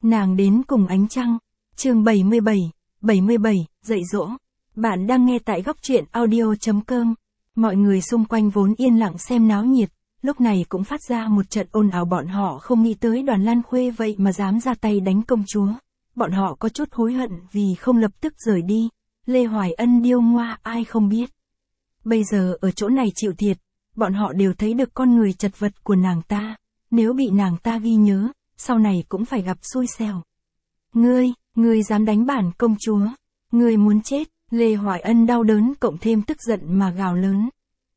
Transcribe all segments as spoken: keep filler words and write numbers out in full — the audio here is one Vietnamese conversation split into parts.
Nàng đến cùng ánh trăng. Chương bảy mươi bảy, bảy mươi bảy, dạy dỗ. Bạn đang nghe tại góc truyện audio chấm com. Mọi người xung quanh vốn yên lặng xem náo nhiệt, lúc này cũng phát ra một trận ồn ào, bọn họ không nghĩ tới Đoàn Lan Khuê vậy mà dám ra tay đánh công chúa. Bọn họ có chút hối hận vì không lập tức rời đi. Lê Hoài Ân điêu ngoa ai không biết. Bây giờ ở chỗ này chịu thiệt, bọn họ đều thấy được con người chật vật của nàng ta. Nếu bị nàng ta ghi nhớ, sau này cũng phải gặp xui xẻo. Ngươi, ngươi dám đánh bản công chúa. Ngươi muốn chết. Lê Hoài Ân đau đớn cộng thêm tức giận mà gào lớn.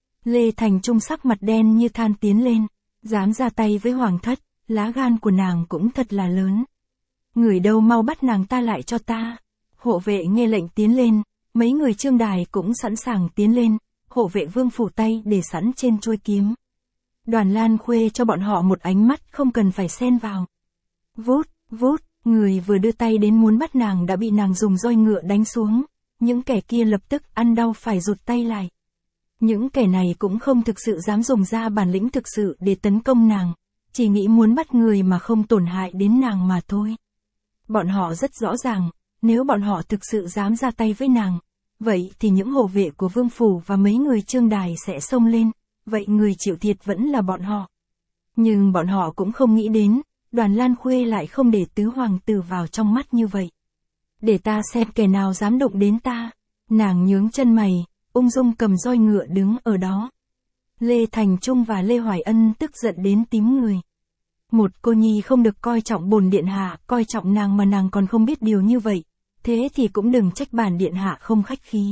Lê Thành Trung sắc mặt đen như than tiến lên. Dám ra tay với hoàng thất, lá gan của nàng cũng thật là lớn. Người đâu mau bắt nàng ta lại cho ta. Hộ vệ nghe lệnh tiến lên, mấy người Trương Đài cũng sẵn sàng tiến lên, hộ vệ Vương phủ tay để sẵn trên chuôi kiếm. Đoàn Lan Khuê cho bọn họ một ánh mắt không cần phải xen vào. Vút, vút, người vừa đưa tay đến muốn bắt nàng đã bị nàng dùng roi ngựa đánh xuống. Những kẻ kia lập tức ăn đau phải rụt tay lại. Những kẻ này cũng không thực sự dám dùng ra bản lĩnh thực sự để tấn công nàng, chỉ nghĩ muốn bắt người mà không tổn hại đến nàng mà thôi. Bọn họ rất rõ ràng, nếu bọn họ thực sự dám ra tay với nàng, vậy thì những hộ vệ của Vương phủ và mấy người Trương Đài sẽ xông lên, vậy người chịu thiệt vẫn là bọn họ. Nhưng bọn họ cũng không nghĩ đến, Đoàn Lan Khuê lại không để tứ hoàng tử vào trong mắt như vậy. Để ta xem kẻ nào dám đụng đến ta. Nàng nhướng chân mày, ung dung cầm roi ngựa đứng ở đó. Lê Thành Trung và Lê Hoài Ân tức giận đến tím người. Một cô nhi không được coi trọng bổn điện hạ, coi trọng nàng mà nàng còn không biết điều như vậy, thế thì cũng đừng trách bản điện hạ không khách khí.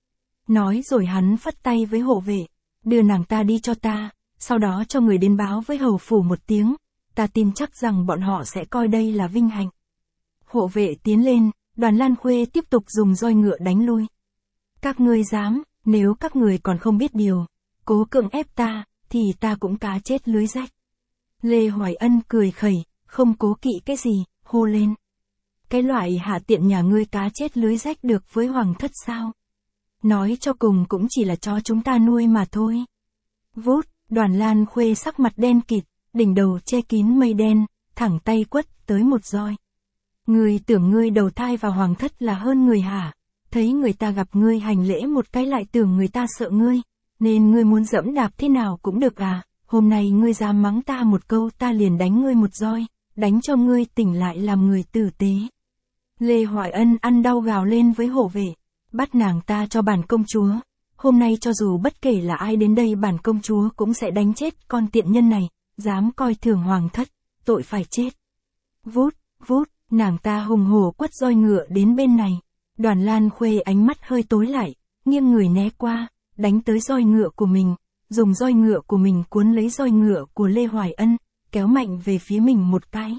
Nói rồi hắn phất tay với hộ vệ, đưa nàng ta đi cho ta, sau đó cho người đến báo với hầu phủ một tiếng, ta tin chắc rằng bọn họ sẽ coi đây là vinh hạnh. Hộ vệ tiến lên, Đoàn Lan Khuê tiếp tục dùng roi ngựa đánh lui. Các ngươi dám, nếu các người còn không biết điều, cố cưỡng ép ta, thì ta cũng cá chết lưới rách. Lê Hoài Ân cười khẩy, không cố kỵ cái gì, hô lên. Cái loại hạ tiện nhà ngươi cá chết lưới rách được với hoàng thất sao? Nói cho cùng cũng chỉ là cho chúng ta nuôi mà thôi. Vút, Đoàn Lan Khuê sắc mặt đen kịt, đỉnh đầu che kín mây đen, thẳng tay quất tới một roi. Ngươi tưởng ngươi đầu thai vào hoàng thất là hơn người hả? Thấy người ta gặp ngươi hành lễ một cái lại tưởng người ta sợ ngươi, nên ngươi muốn dẫm đạp thế nào cũng được à? Hôm nay ngươi dám mắng ta một câu ta liền đánh ngươi một roi, đánh cho ngươi tỉnh lại làm người tử tế. Lê Hoài Ân ăn đau gào lên với hộ vệ, bắt nàng ta cho bản công chúa. Hôm nay cho dù bất kể là ai đến đây bản công chúa cũng sẽ đánh chết con tiện nhân này, dám coi thường hoàng thất, tội phải chết. Vút, vút. Nàng ta hùng hổ quất roi ngựa đến bên này. Đoàn Lan Khuê ánh mắt hơi tối lại, nghiêng người né qua, đánh tới roi ngựa của mình, dùng roi ngựa của mình cuốn lấy roi ngựa của Lê Hoài Ân, kéo mạnh về phía mình một cái.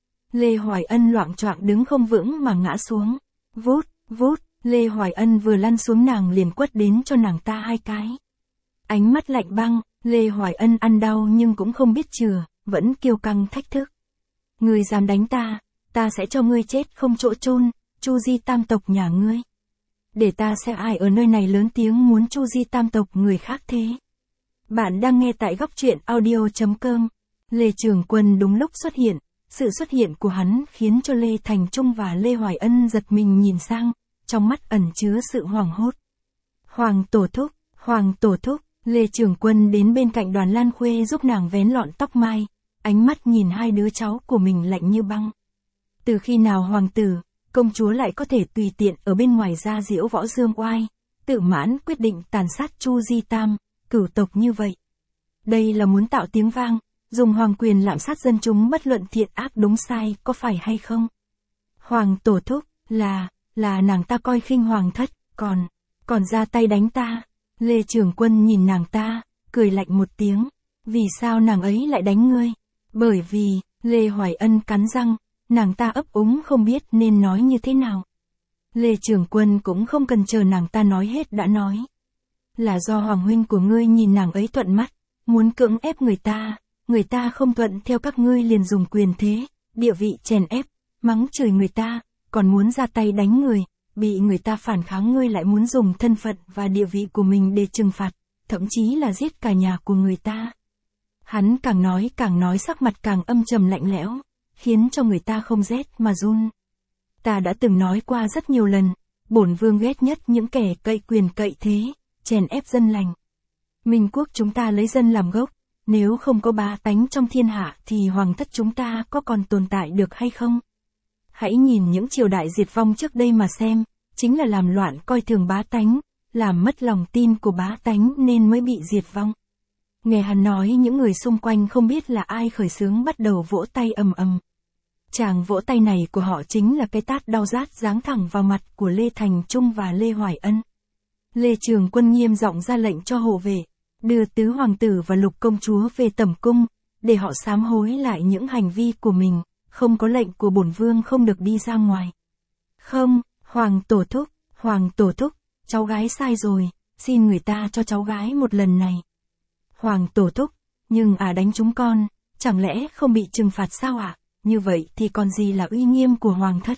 Lê Hoài Ân loạng choạng đứng không vững mà ngã xuống. Vút, vút, Lê Hoài Ân vừa lăn xuống nàng liền quất đến cho nàng ta hai cái. Ánh mắt lạnh băng, Lê Hoài Ân ăn đau nhưng cũng không biết chừa, vẫn kiêu căng thách thức. Ngươi dám đánh ta, ta sẽ cho ngươi chết không chỗ chôn, Chu Di tam tộc nhà ngươi. Để ta xem ai ở nơi này lớn tiếng muốn Chu Di tam tộc người khác thế. Bạn đang nghe tại góc truyện audio chấm com. Lê Trường Quân đúng lúc xuất hiện, sự xuất hiện của hắn khiến cho Lê Thành Trung và Lê Hoài Ân giật mình nhìn sang, trong mắt ẩn chứa sự hoảng hốt. Hoàng tổ thúc, Hoàng tổ thúc, Lê Trường Quân đến bên cạnh Đoàn Lan Khuê giúp nàng vén lọn tóc mai, ánh mắt nhìn hai đứa cháu của mình lạnh như băng. Từ khi nào hoàng tử, công chúa lại có thể tùy tiện ở bên ngoài ra diễu võ dương oai, tự mãn quyết định tàn sát Chu Di Tam, cửu tộc như vậy. Đây là muốn tạo tiếng vang, dùng hoàng quyền lạm sát dân chúng bất luận thiện ác đúng sai có phải hay không. Hoàng tổ thúc, là, là nàng ta coi khinh hoàng thất, còn, còn ra tay đánh ta. Lê Trường Quân nhìn nàng ta, cười lạnh một tiếng. Vì sao nàng ấy lại đánh ngươi? Bởi vì, Lê Hoài Ân cắn răng. Nàng ta ấp úng không biết nên nói như thế nào. Lê Trường Quân cũng không cần chờ nàng ta nói hết đã nói. Là do hoàng huynh của ngươi nhìn nàng ấy thuận mắt, muốn cưỡng ép người ta, người ta không thuận theo các ngươi liền dùng quyền thế, địa vị chèn ép, mắng chửi người ta, còn muốn ra tay đánh người, bị người ta phản kháng ngươi lại muốn dùng thân phận và địa vị của mình để trừng phạt, thậm chí là giết cả nhà của người ta. Hắn càng nói càng nói sắc mặt càng âm trầm lạnh lẽo. khiến cho người ta không rét mà run. Ta đã từng nói qua rất nhiều lần, bổn vương ghét nhất những kẻ cậy quyền cậy thế, chèn ép dân lành. Minh quốc chúng ta lấy dân làm gốc, nếu không có bá tánh trong thiên hạ thì hoàng thất chúng ta có còn tồn tại được hay không? Hãy nhìn những triều đại diệt vong trước đây mà xem, chính là làm loạn coi thường bá tánh, làm mất lòng tin của bá tánh nên mới bị diệt vong. Nghe hắn nói những người xung quanh không biết là ai khởi xướng bắt đầu vỗ tay ầm ầm. Tràng vỗ tay này của họ chính là cái tát đau rát giáng thẳng vào mặt của Lê Thành Trung và Lê Hoài Ân. Lê Trường Quân nghiêm giọng ra lệnh cho hộ vệ, đưa tứ hoàng tử và lục công chúa về tẩm cung, để họ sám hối lại những hành vi của mình, không có lệnh của bổn vương không được đi ra ngoài. Không, hoàng tổ thúc, hoàng tổ thúc, cháu gái sai rồi, xin người ta cho cháu gái một lần này. Hoàng tổ thúc, nhưng à đánh chúng con, chẳng lẽ không bị trừng phạt sao ạ? À? Như vậy thì còn gì là uy nghiêm của hoàng thất?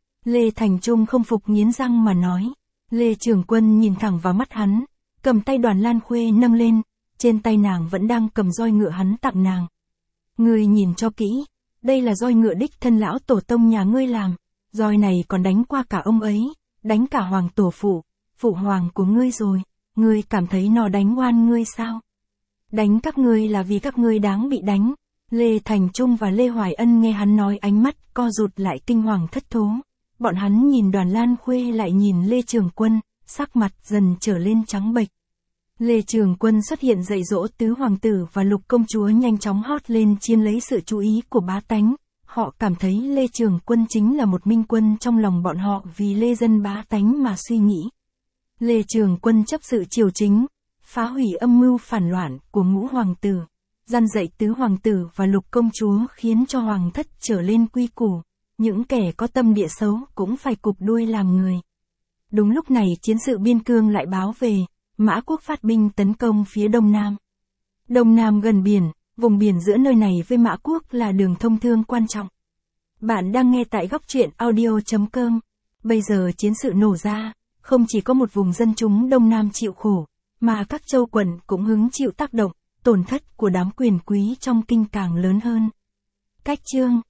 Lê Thành Trung không phục nghiến răng mà nói. Lê Trường Quân nhìn thẳng vào mắt hắn, cầm tay Đoàn Lan Khuê nâng lên, trên tay nàng vẫn đang cầm roi ngựa hắn tặng nàng. Ngươi nhìn cho kỹ, đây là roi ngựa đích thân lão tổ tông nhà ngươi làm, roi này còn đánh qua cả ông ấy, đánh cả hoàng tổ phụ, phụ hoàng của ngươi rồi, ngươi cảm thấy nó đánh oan ngươi sao? Đánh các ngươi là vì các ngươi đáng bị đánh. Lê Thành Trung và Lê Hoài Ân nghe hắn nói ánh mắt co rụt lại kinh hoàng thất thố. Bọn hắn nhìn Đoàn Lan Khuê lại nhìn Lê Trường Quân, sắc mặt dần trở lên trắng bệch. Lê Trường Quân xuất hiện dạy dỗ tứ hoàng tử và lục công chúa nhanh chóng hót lên chiếm lấy sự chú ý của bá tánh. Họ cảm thấy Lê Trường Quân chính là một minh quân trong lòng bọn họ vì lê dân bá tánh mà suy nghĩ. Lê Trường Quân chấp sự triều chính, phá hủy âm mưu phản loạn của ngũ hoàng tử, gian dạy tứ hoàng tử và lục công chúa khiến cho hoàng thất trở lên quy củ, những kẻ có tâm địa xấu cũng phải cụp đuôi làm người. Đúng lúc này chiến sự biên cương lại báo về, Mã quốc phát binh tấn công phía đông nam. Đông nam gần biển, vùng biển giữa nơi này với Mã quốc là đường thông thương quan trọng. Bạn đang nghe tại góc truyện audio chấm com. Bây giờ chiến sự nổ ra, không chỉ có một vùng dân chúng đông nam chịu khổ, mà các châu quận cũng hứng chịu tác động, tổn thất của đám quyền quý trong kinh càng lớn hơn. Cách chương